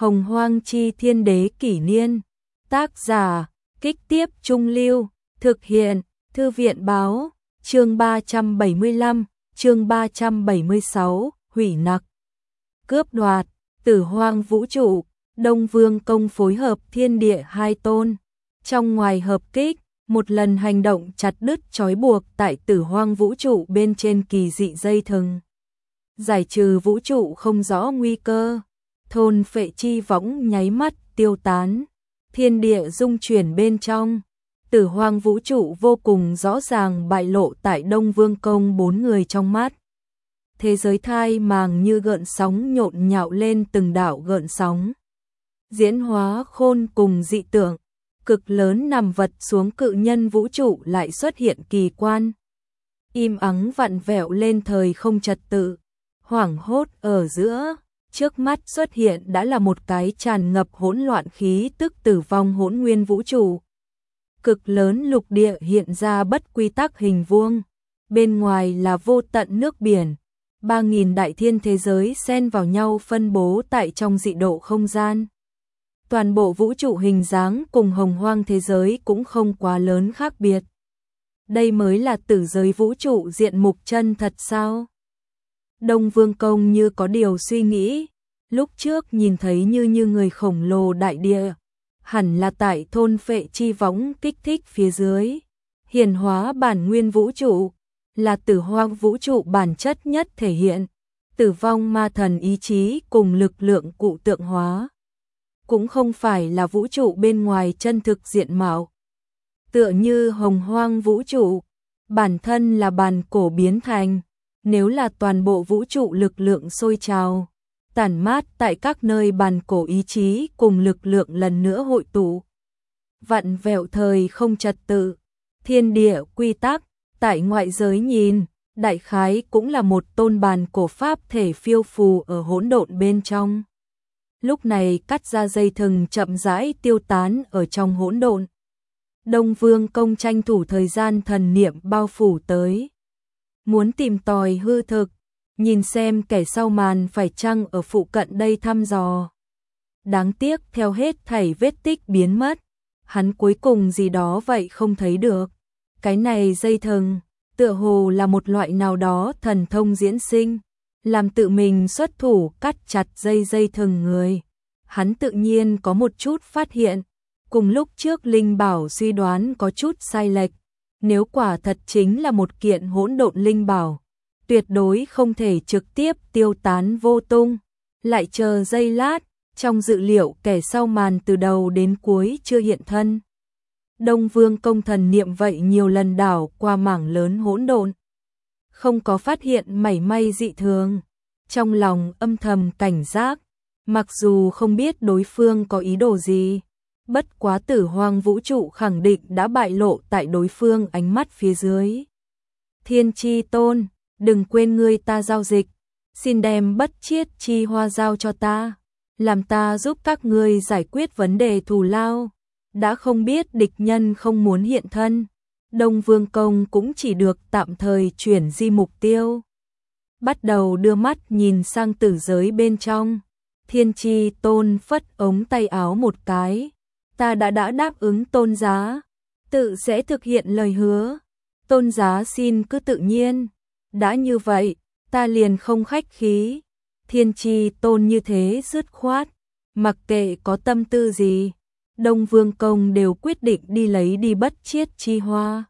Hồng Hoang Chi Thiên Đế Kỷ Niên. Tác giả, Kích Tiếp Trung Lưu. Thực hiện, Thư viện Báo. Chương 375, chương 376, hủy nặc. Cướp đoạt, Tử Hoang Vũ Trụ, Đông Vương Công phối hợp thiên địa hai tôn. Trong ngoài hợp kích, một lần hành động chặt đứt trói buộc tại Tử Hoang Vũ Trụ bên trên kỳ dị dây thừng. Giải trừ vũ trụ không rõ nguy cơ, thôn phệ chi võng nháy mắt tiêu tán, thiên địa rung chuyển bên trong. Tử Hoang Vũ Trụ vô cùng rõ ràng bại lộ tại Đông Vương Công bốn người trong mắt. Thế giới thai màng như gợn sóng nhộn nhạo lên từng đạo gợn sóng. Diễn hóa khôn cùng dị tượng, cực lớn nằm vật xuống cự nhân vũ trụ lại xuất hiện kỳ quan. Im ắng vặn vẹo lên thời không trật tự, hoảng hốt ở giữa, trước mắt xuất hiện đã là một cái tràn ngập hỗn loạn khí tức tử vong hỗn nguyên vũ trụ. Cực lớn lục địa hiện ra bất quy tắc hình vuông, bên ngoài là vô tận nước biển, 3.000 đại thiên thế giới xen vào nhau phân bố tại trong dị độ không gian. Toàn bộ vũ trụ hình dáng cùng hồng hoang thế giới cũng không quá lớn khác biệt. Đây mới là tử giới vũ trụ diện mục chân thật sao? Đông Vương Công như có điều suy nghĩ, lúc trước nhìn thấy như người khổng lồ đại địa, hẳn là tại thôn phệ chi võng kích thích phía dưới. Hiển hóa bản nguyên vũ trụ, là Tử Hoang Vũ Trụ bản chất nhất thể hiện, tử vong ma thần ý chí cùng lực lượng cụ tượng hóa. Cũng không phải là vũ trụ bên ngoài chân thực diện mạo. Tựa như hồng hoang vũ trụ, bản thân là bản cổ biến thành, nếu là toàn bộ vũ trụ lực lượng sôi trào, tản mát tại các nơi bản cổ ý chí cùng lực lượng lần nữa hội tụ. Vặn vẹo thời không trật tự, thiên địa quy tắc, tại ngoại giới nhìn, đại khái cũng là một tôn bản cổ pháp thể phiêu phù ở hỗn độn bên trong. Lúc này cắt ra dây thừng chậm rãi tiêu tán ở trong hỗn độn. Đông Vương Công tranh thủ thời gian thần niệm bao phủ tới, muốn tìm tòi hư thực, nhìn xem kẻ sau màn phải chăng ở phụ cận đây thăm dò. Đáng tiếc theo hết thảy vết tích biến mất, hắn cuối cùng gì đó vậy không thấy được. Cái này dây thừng, tựa hồ là một loại nào đó thần thông diễn sinh, làm tự mình xuất thủ cắt chặt dây thừng người. Hắn tự nhiên có một chút phát hiện, cùng lúc trước linh bảo suy đoán có chút sai lệch. Nếu quả thật chính là một kiện hỗn độn linh bảo, tuyệt đối không thể trực tiếp tiêu tán vô tung. Lại chờ giây lát, trong dự liệu kẻ sau màn từ đầu đến cuối chưa hiện thân. Đông Vương Công thần niệm vậy nhiều lần đảo qua mảng lớn hỗn độn, không có phát hiện mảy may dị thường. Trong lòng âm thầm cảnh giác, mặc dù không biết đối phương có ý đồ gì, bất quá Tử Hoang Vũ Trụ khẳng định đã bại lộ tại đối phương ánh mắt phía dưới. Thiên Chi Tôn, đừng quên ngươi ta giao dịch, xin đem bất chiết chi hoa giao cho ta, làm ta giúp các ngươi giải quyết vấn đề thù lao. Đã không biết địch nhân không muốn hiện thân, Đông Vương Công cũng chỉ được tạm thời chuyển di mục tiêu. Bắt đầu đưa mắt nhìn sang tử giới bên trong. Thiên Chi Tôn phất ống tay áo một cái, ta đã đáp ứng Tôn giá, tự sẽ thực hiện lời hứa. Tôn giá xin cứ tự nhiên, đã như vậy, ta liền không khách khí. Thiên Chi Tôn như thế dứt khoát, mặc kệ có tâm tư gì, Đông Vương Công đều quyết định đi lấy đi bất chiết chi hoa.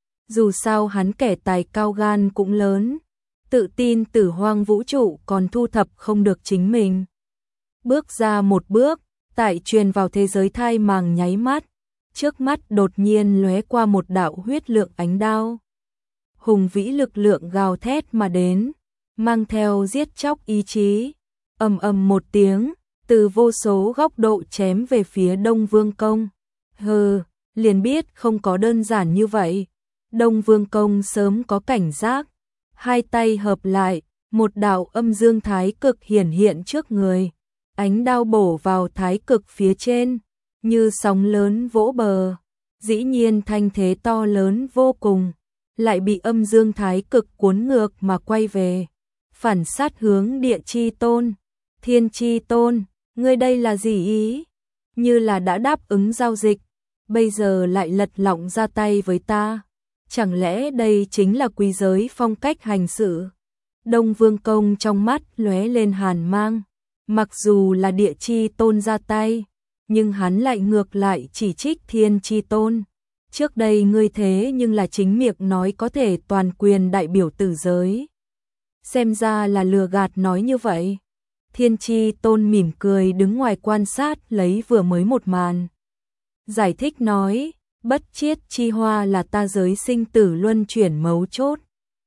Dù sao hắn kẻ tài cao gan cũng lớn, tự tin Tử Hoang Vũ Trụ còn thu thập không được chính mình. Bước ra một bước, tại truyền vào thế giới thai màng nháy mắt, trước mắt đột nhiên lóe qua một đạo huyết lượng ánh đao. Hùng vĩ lực lượng gào thét mà đến, mang theo giết chóc ý chí, ầm ầm một tiếng, từ vô số góc độ chém về phía Đông Vương Công. Hừ, liền biết không có đơn giản như vậy. Đông Vương Công sớm có cảnh giác, hai tay hợp lại, một đạo âm dương thái cực hiển hiện trước người. Ánh đao bổ vào thái cực phía trên, như sóng lớn vỗ bờ. Dĩ nhiên thanh thế to lớn vô cùng, lại bị âm dương thái cực cuốn ngược mà quay về, phản sát hướng Địa Chi Tôn. Thiên Chi Tôn, Ngươi đây là gì ý? Như là đã đáp ứng giao dịch, bây giờ lại lật lọng ra tay với ta. Chẳng lẽ đây chính là quý giới phong cách hành sự? Đông Vương Công trong mắt lóe lên hàn mang. Mặc dù là Địa Chi Tôn ra tay, nhưng hắn lại ngược lại chỉ trích Thiên Chi Tôn. Trước đây ngươi thế nhưng là chính miệng nói có thể toàn quyền đại biểu tử giới. Xem ra là lừa gạt nói như vậy. Thiên Chi Tôn mỉm cười đứng ngoài quan sát lấy vừa mới một màn. Giải thích nói, bất chiết chi hoa là ta giới sinh tử luân chuyển mấu chốt.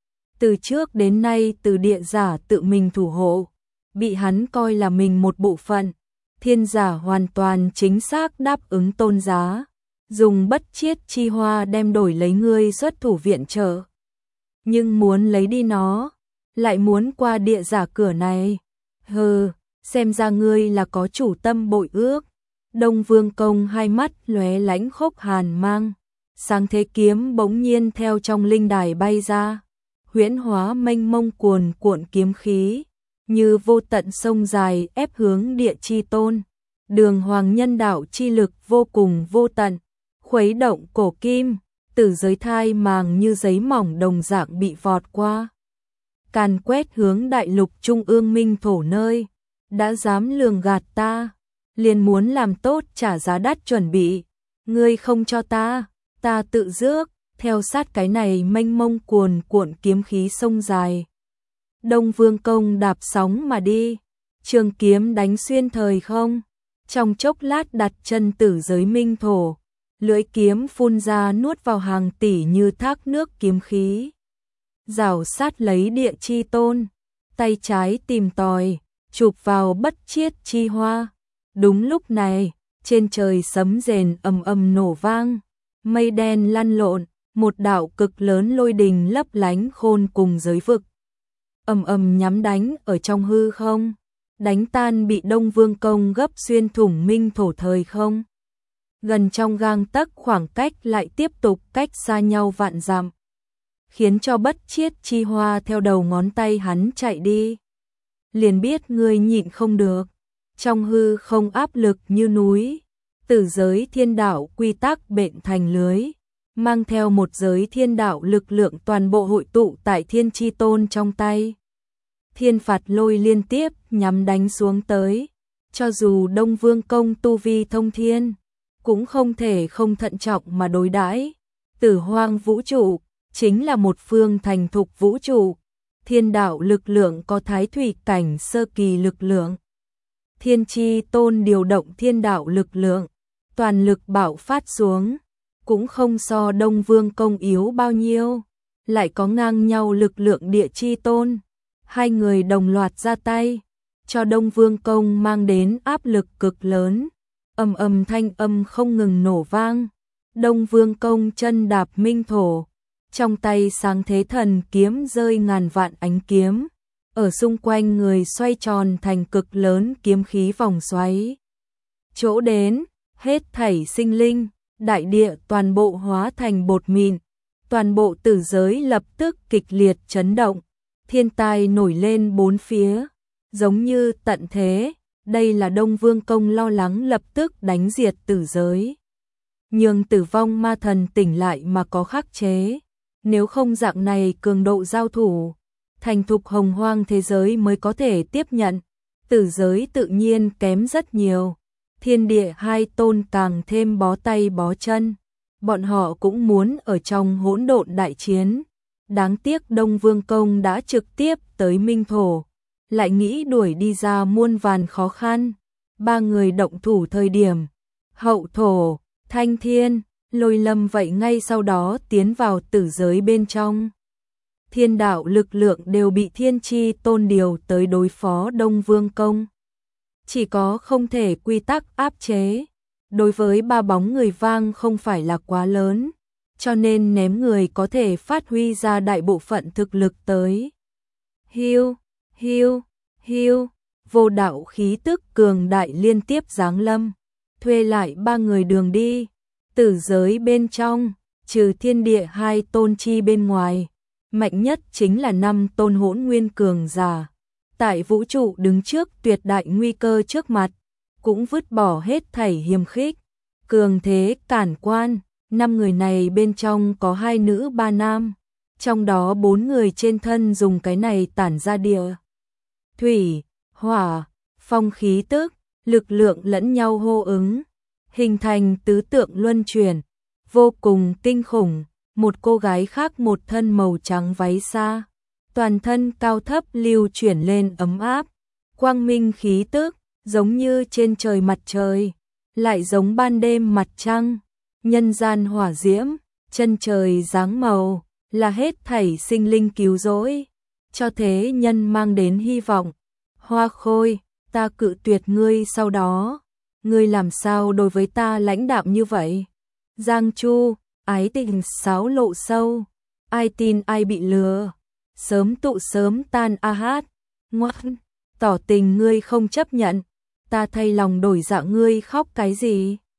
Từ trước đến nay từ địa giả tự mình thủ hộ, bị hắn coi là mình một bộ phận. Thiên giả hoàn toàn chính xác đáp ứng tôn giá, dùng bất chiết chi hoa đem đổi lấy ngươi xuất thủ viện trợ. Nhưng muốn lấy đi nó, lại muốn qua địa giả cửa này. Hừ, xem ra ngươi là có chủ tâm bội ước. Đông Vương Công hai mắt lóe lãnh khốc hàn mang, sáng thế kiếm bỗng nhiên theo trong linh đài bay ra, huyễn hóa mênh mông cuồn cuộn kiếm khí, như vô tận sông dài ép hướng Địa Chi Tôn. Đường hoàng nhân đạo chi lực vô cùng vô tận, khuấy động cổ kim, tử giới thai màng như giấy mỏng đồng dạng bị vọt qua. Càn quét hướng đại lục trung ương minh thổ nơi, đã dám lường gạt ta, liền muốn làm tốt trả giá đắt chuẩn bị. Ngươi không cho ta, ta tự rước, theo sát cái này mênh mông cuồn cuộn kiếm khí sông dài. Đông Vương Công đạp sóng mà đi, trường kiếm đánh xuyên thời không, trong chốc lát đặt chân tử giới minh thổ, lưỡi kiếm phun ra nuốt vào hàng tỷ như thác nước kiếm khí. Rảo sát lấy Địa Chi Tôn, tay trái tìm tòi, chụp vào bất chiết chi hoa. Đúng lúc này, trên trời sấm rền ầm ầm nổ vang, mây đen lăn lộn, một đạo cực lớn lôi đình lấp lánh khôn cùng giới vực. Ầm ầm nhắm đánh ở trong hư không, đánh tan bị Đông Vương Công gấp xuyên thủng minh thổ thời không. Gần trong gang tấc khoảng cách lại tiếp tục cách xa nhau vạn dặm, khiến cho bất chiết chi hoa theo đầu ngón tay hắn chạy đi. Liền biết ngươi nhịn không được, trong hư không áp lực như núi, tử giới thiên đạo quy tắc bện thành lưới, mang theo một giới thiên đạo lực lượng toàn bộ hội tụ tại Thiên Chi Tôn trong tay. Thiên phạt lôi liên tiếp nhắm đánh xuống tới, cho dù Đông Vương Công tu vi thông thiên, cũng không thể không thận trọng mà đối đãi. Tử hoang vũ trụ chính là một phương thành thục vũ trụ, thiên đạo lực lượng có thái thủy cảnh sơ kỳ lực lượng. Thiên Chi Tôn điều động thiên đạo lực lượng, toàn lực bạo phát xuống, cũng không so Đông Vương Công yếu bao nhiêu, lại có ngang nhau lực lượng Địa Chi Tôn. Hai người đồng loạt ra tay, cho Đông Vương Công mang đến áp lực cực lớn. Ầm ầm thanh âm không ngừng nổ vang. Đông Vương Công chân đạp minh thổ, trong tay sáng thế thần kiếm rơi ngàn vạn ánh kiếm, ở xung quanh người xoay tròn thành cực lớn kiếm khí vòng xoáy. Chỗ đến, hết thảy sinh linh, đại địa toàn bộ hóa thành bột mịn, toàn bộ tử giới lập tức kịch liệt chấn động, thiên tai nổi lên bốn phía, giống như tận thế. Đây là Đông Vương Công lo lắng lập tức đánh diệt tử giới, nhường tử vong ma thần tỉnh lại mà có khắc chế. Nếu không dạng này cường độ giao thủ, thành thục hồng hoang thế giới mới có thể tiếp nhận, tử giới tự nhiên kém rất nhiều. Thiên địa hai tôn càng thêm bó tay bó chân, bọn họ cũng muốn ở trong hỗn độn đại chiến. Đáng tiếc Đông Vương Công đã trực tiếp tới minh thổ, lại nghĩ đuổi đi ra muôn vàn khó khăn. Ba người động thủ thời điểm, hậu thổ, thanh thiên, lôi lâm vậy ngay sau đó tiến vào tử giới bên trong. Thiên đạo lực lượng đều bị Thiên Chi Tôn điều tới đối phó Đông Vương Công. Chỉ có không thể quy tắc áp chế, đối với ba bóng người vang không phải là quá lớn, cho nên ném người có thể phát huy ra đại bộ phận thực lực tới. Hiu, hiu, hiu, vô đạo khí tức cường đại liên tiếp giáng lâm, thuê lại ba người đường đi. Tử giới bên trong, trừ thiên địa hai tôn chi bên ngoài, mạnh nhất chính là 5 tôn hỗn nguyên cường giả. Tại vũ trụ đứng trước tuyệt đại nguy cơ trước mặt, cũng vứt bỏ hết thảy hiềm khích, cường thế cản quan. 5 người này bên trong có 2 nữ 3 nam, trong đó 4 người trên thân dùng cái này tản ra địa, thủy, hỏa, phong khí tức, lực lượng lẫn nhau hô ứng, hình thành tứ tượng luân chuyển, vô cùng kinh khủng. Một cô gái khác một thân màu trắng váy xa, toàn thân cao thấp lưu chuyển lên ấm áp, quang minh khí tức, giống như trên trời mặt trời, lại giống ban đêm mặt trăng, nhân gian hỏa diễm, chân trời dáng màu, là hết thảy sinh linh cứu rỗi, cho thế nhân mang đến hy vọng. Hoa Khôi, ta cự tuyệt ngươi sau đó, ngươi làm sao đối với ta lãnh đạm như vậy? Giang Chu, ái tình xáo lộ sâu, ai tin ai bị lừa, sớm tụ sớm tan a hát, ngoan, tỏ tình ngươi không chấp nhận, ta thay lòng đổi dạ ngươi khóc cái gì?